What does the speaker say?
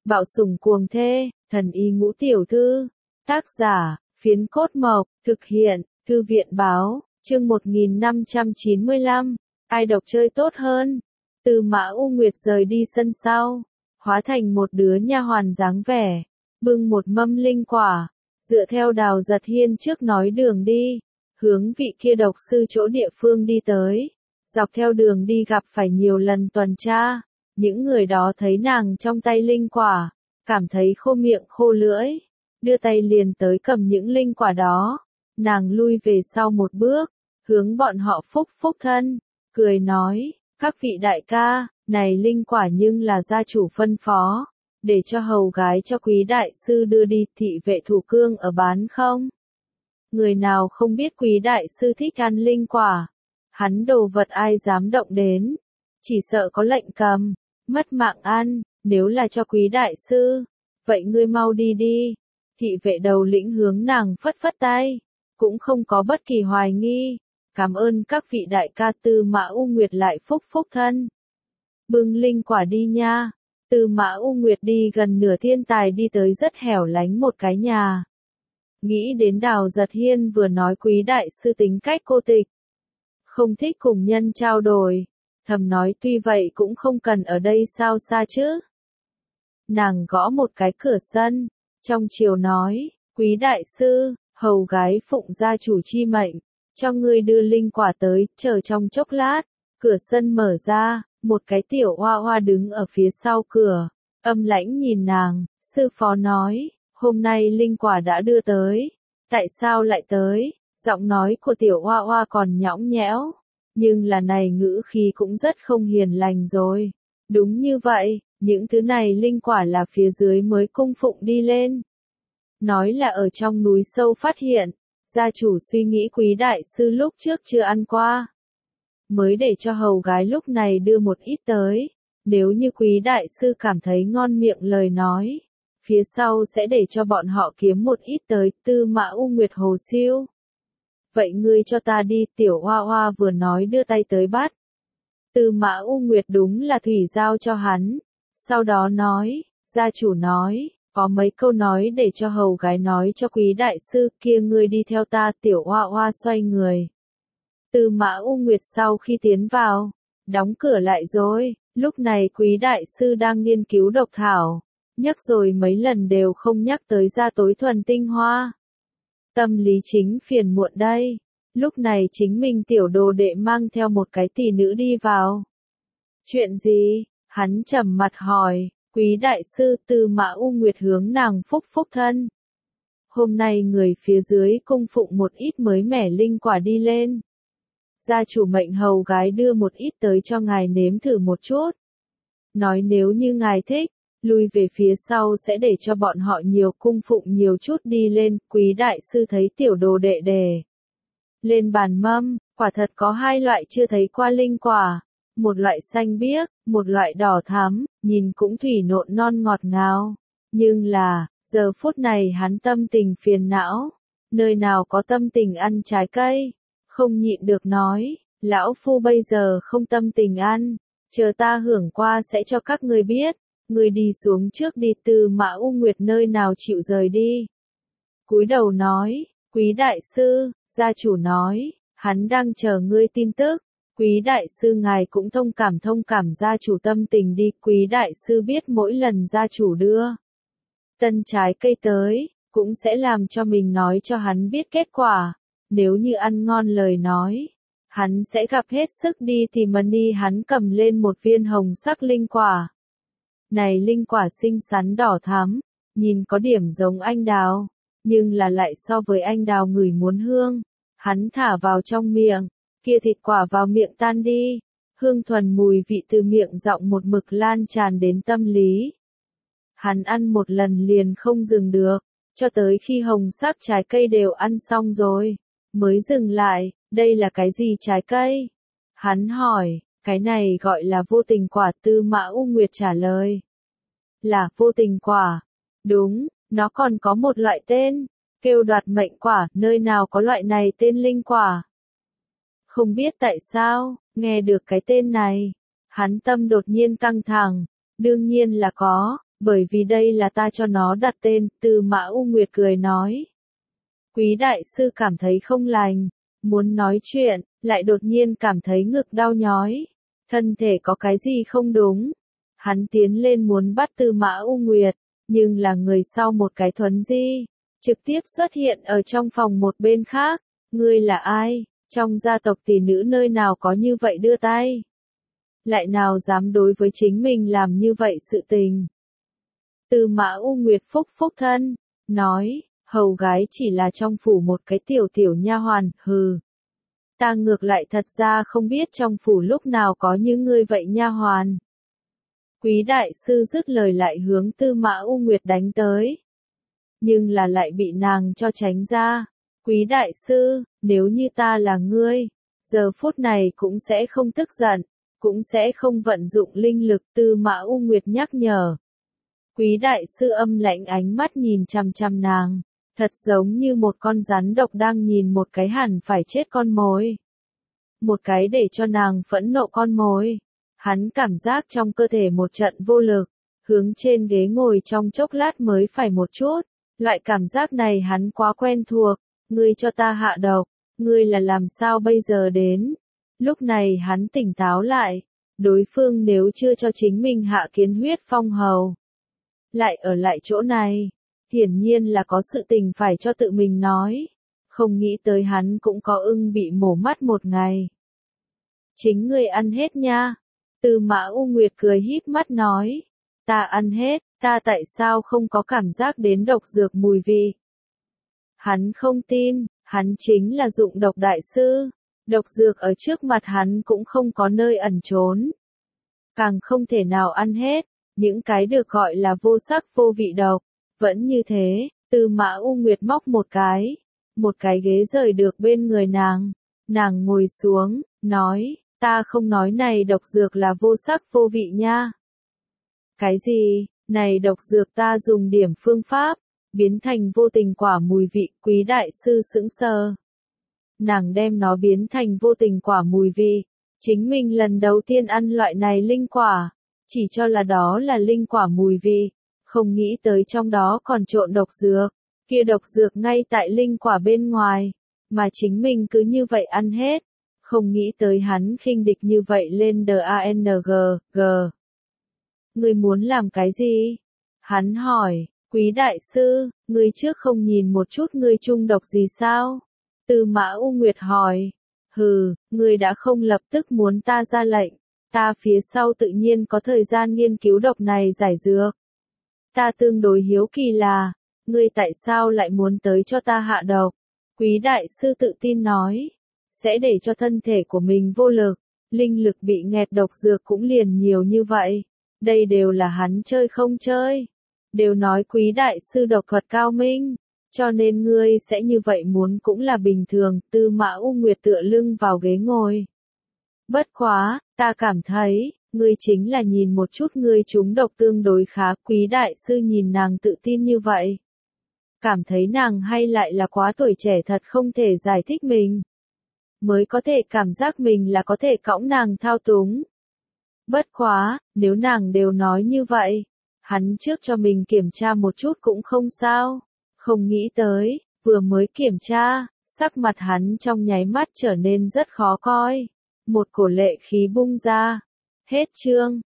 Bạo sủng cuồng thê, thần y ngũ tiểu thư. Tác giả, Phiến Cốt Mộc, thực hiện, Thư viện báo, chương 1595. Ai độc chơi tốt hơn? Tư Mã U Nguyệt rời đi sân sau, hóa thành một đứa nha hoàn dáng vẻ, bưng một mâm linh quả, dựa theo Đào Giật Hiên trước nói đường đi, hướng vị kia độc sư chỗ địa phương đi tới. Dọc theo đường đi gặp phải nhiều lần tuần tra, những người đó thấy nàng trong tay linh quả, cảm thấy khô miệng khô lưỡi, đưa tay liền tới cầm những linh quả đó. Nàng lui về sau một bước, hướng bọn họ phúc phúc thân, cười nói, các vị đại ca, này linh quả nhưng là gia chủ phân phó, để cho hầu gái cho quý đại sư đưa đi, thị vệ thủ cương ở bán không? Người nào không biết quý đại sư thích ăn linh quả, hắn đồ vật ai dám động đến, chỉ sợ có lệnh cầm, mất mạng ăn. Nếu là cho quý đại sư, vậy ngươi mau đi đi. Thị vệ đầu lĩnh hướng nàng phất phất tay, cũng không có bất kỳ hoài nghi. Cảm ơn các vị đại ca. Tư Mã U Nguyệt lại phúc phúc thân, bưng linh quả đi nha. Tư Mã U Nguyệt đi gần nửa thiên tài đi tới rất hẻo lánh một cái nhà. Nghĩ đến Đào Giật Hiên vừa nói quý đại sư tính cách cô tịch, không thích cùng nhân trao đổi, thầm nói tuy vậy cũng không cần ở đây sao xa chứ. Nàng gõ một cái cửa sân, trong chiều nói, quý đại sư, hầu gái phụng gia chủ chi mệnh, cho ngươi đưa linh quả tới, chờ trong chốc lát. Cửa sân mở ra, một cái tiểu hoa hoa đứng ở phía sau cửa, âm lãnh nhìn nàng. Sư phó nói, hôm nay linh quả đã đưa tới, tại sao lại tới? Giọng nói của tiểu hoa hoa còn nhõng nhẽo, nhưng là này ngữ khí cũng rất không hiền lành rồi. Đúng như vậy, những thứ này linh quả là phía dưới mới cung phụng đi lên. Nói là ở trong núi sâu phát hiện, gia chủ suy nghĩ quý đại sư lúc trước chưa ăn qua, mới để cho hầu gái lúc này đưa một ít tới. Nếu như quý đại sư cảm thấy ngon miệng lời nói, phía sau sẽ để cho bọn họ kiếm một ít tới. Tư Mã U Nguyệt hồ siêu. Vậy ngươi cho ta đi. Tiểu hoa hoa vừa nói đưa tay tới bắt. Tư Mã U Nguyệt đúng là thủy giao cho hắn. Sau đó nói, gia chủ nói, có mấy câu nói để cho hầu gái nói cho quý đại sư, kia ngươi đi theo ta. Tiểu hoa hoa xoay người. Tư Mã U Nguyệt sau khi tiến vào, đóng cửa lại rồi. Lúc này quý đại sư đang nghiên cứu độc thảo, nhắc rồi mấy lần đều không nhắc tới ra tối thuần tinh hoa. Tâm lý chính phiền muộn đây. Lúc này chính mình tiểu đồ đệ mang theo một cái tỷ nữ đi vào. Chuyện gì? Hắn trầm mặt hỏi. Quý đại sư. Tư Mã U Nguyệt hướng nàng phúc phúc thân. Hôm nay người phía dưới cung phụng một ít mới mẻ linh quả đi lên. Gia chủ mệnh hầu gái đưa một ít tới cho ngài nếm thử một chút. Nói nếu như ngài thích, lui về phía sau sẽ để cho bọn họ nhiều cung phụng nhiều chút đi lên. Quý đại sư thấy tiểu đồ đệ đề lên bàn mâm, quả thật có hai loại chưa thấy qua linh quả, một loại xanh biếc, một loại đỏ thắm, nhìn cũng thủy nộn non ngọt ngào. Nhưng là, giờ phút này hắn tâm tình phiền não, nơi nào có tâm tình ăn trái cây, không nhịn được nói, lão phu bây giờ không tâm tình ăn, chờ ta hưởng qua sẽ cho các ngươi biết. Ngươi đi xuống trước đi. Tư Mã U Nguyệt nơi nào chịu rời đi, cúi đầu nói, quý đại sư, gia chủ nói, hắn đang chờ ngươi tin tức. Quý đại sư ngài cũng thông cảm gia chủ tâm tình đi. Quý đại sư biết mỗi lần gia chủ đưa tân trái cây tới, cũng sẽ làm cho mình nói cho hắn biết kết quả. Nếu như ăn ngon lời nói, hắn sẽ gặp hết sức đi thì money. Hắn cầm lên một viên hồng sắc linh quả. Này linh quả xinh xắn đỏ thắm, nhìn có điểm giống anh đào, nhưng là lại so với anh đào ngửi muốn hương. Hắn thả vào trong miệng, kia thịt quả vào miệng tan đi, hương thuần mùi vị từ miệng giọng một mực lan tràn đến tâm lý. Hắn ăn một lần liền không dừng được, cho tới khi hồng sắc trái cây đều ăn xong rồi, mới dừng lại. Đây là cái gì trái cây? Hắn hỏi. Cái này gọi là vô tình quả. Tư Mã U Nguyệt trả lời. Là vô tình quả. Đúng, nó còn có một loại tên, kêu đoạt mệnh quả. Nơi nào có loại này tên linh quả? Không biết tại sao, nghe được cái tên này, hắn tâm đột nhiên căng thẳng. Đương nhiên là có, Bởi vì đây là ta cho nó đặt tên, Tư Mã U Nguyệt cười nói. Quý đại sư cảm thấy không lành, muốn nói chuyện, lại đột nhiên cảm thấy ngực đau nhói. Thân thể có cái gì không đúng. Hắn tiến lên muốn bắt Tư Mã U Nguyệt, nhưng là người sau một cái thuấn di, trực tiếp xuất hiện ở trong phòng một bên khác. Ngươi là ai? Trong gia tộc tỷ nữ nơi nào có như vậy đưa tay? Lại nào dám đối với chính mình làm như vậy sự tình? Tư Mã U Nguyệt phúc phúc thân, nói, hầu gái chỉ là trong phủ một cái tiểu nha hoàn, hừ. Ta ngược lại thật ra không biết trong phủ lúc nào có như ngươi vậy nha hoàn. Quý đại sư dứt lời lại hướng Tư Mã U Nguyệt đánh tới. Nhưng là lại bị nàng cho tránh ra. Quý đại sư, nếu như ta là ngươi, giờ phút này cũng sẽ không tức giận, cũng sẽ không vận dụng linh lực. Tư Mã U Nguyệt nhắc nhở. Quý đại sư âm lãnh ánh mắt nhìn chằm chằm nàng, thật giống như một con rắn độc đang nhìn một cái hẳn phải chết con mồi. Một cái để cho nàng phẫn nộ con mồi. Hắn cảm giác trong cơ thể một trận vô lực, hướng trên ghế ngồi trong chốc lát mới phải một chút. Loại cảm giác này hắn quá quen thuộc. Ngươi cho ta hạ độc, ngươi là làm sao bây giờ đến? Lúc này hắn tỉnh táo lại, đối phương nếu chưa cho chính mình hạ kiến huyết phong hầu, lại ở lại chỗ này, hiển nhiên là có sự tình phải cho tự mình nói. Không nghĩ tới hắn cũng có ưng bị mổ mắt một ngày. Chính ngươi ăn hết nha. Tư Mã U Nguyệt cười híp mắt nói. Ta ăn hết, ta tại sao không có cảm giác đến độc dược mùi vị? Hắn không tin, hắn chính là dụng độc đại sư. Độc dược ở trước mặt hắn cũng không có nơi ẩn trốn. Càng không thể nào ăn hết, những cái được gọi là vô sắc vô vị độc. Vẫn như thế, Tư Mã U Nguyệt móc một cái ghế rời được bên người nàng. Nàng ngồi xuống, nói, ta không nói này độc dược là vô sắc vô vị nha. Cái gì, này độc dược ta dùng điểm phương pháp, biến thành vô tình quả mùi vị. Quý đại sư sững sờ. Nàng đem nó biến thành vô tình quả mùi vị. Chính mình lần đầu tiên ăn loại này linh quả, chỉ cho là đó là linh quả mùi vị, không nghĩ tới trong đó còn trộn độc dược. Kia độc dược ngay tại linh quả bên ngoài, mà chính mình cứ như vậy ăn hết. Không nghĩ tới hắn khinh địch như vậy lên DANG. Ngươi muốn làm cái gì? Hắn hỏi. Quý đại sư, ngươi trước không nhìn một chút ngươi trung độc gì sao? Tư Mã U Nguyệt hỏi. Hừ, ngươi đã không lập tức muốn ta ra lệnh, ta phía sau tự nhiên có thời gian nghiên cứu độc này giải dược. Ta tương đối hiếu kỳ là, ngươi tại sao lại muốn tới cho ta hạ độc? Quý đại sư tự tin nói, sẽ để cho thân thể của mình vô lực, linh lực bị nghẹt độc dược cũng liền nhiều như vậy. Đây đều là hắn chơi không chơi. Đều nói quý đại sư độc thuật cao minh, cho nên ngươi sẽ như vậy muốn cũng là bình thường. Tư Mã U Nguyệt tựa lưng vào ghế ngồi. Bất quá, ta cảm thấy, ngươi chính là nhìn một chút ngươi trúng độc tương đối khá. Quý đại sư nhìn nàng tự tin như vậy, cảm thấy nàng hay lại là quá tuổi trẻ thật không thể giải thích mình, mới có thể cảm giác mình là có thể cõng nàng thao túng. Bất quá, nếu nàng đều nói như vậy, hắn trước cho mình kiểm tra một chút cũng không sao. Không nghĩ tới, vừa mới kiểm tra, sắc mặt hắn trong nháy mắt trở nên rất khó coi. Một cổ lệ khí bung ra. Hết chương.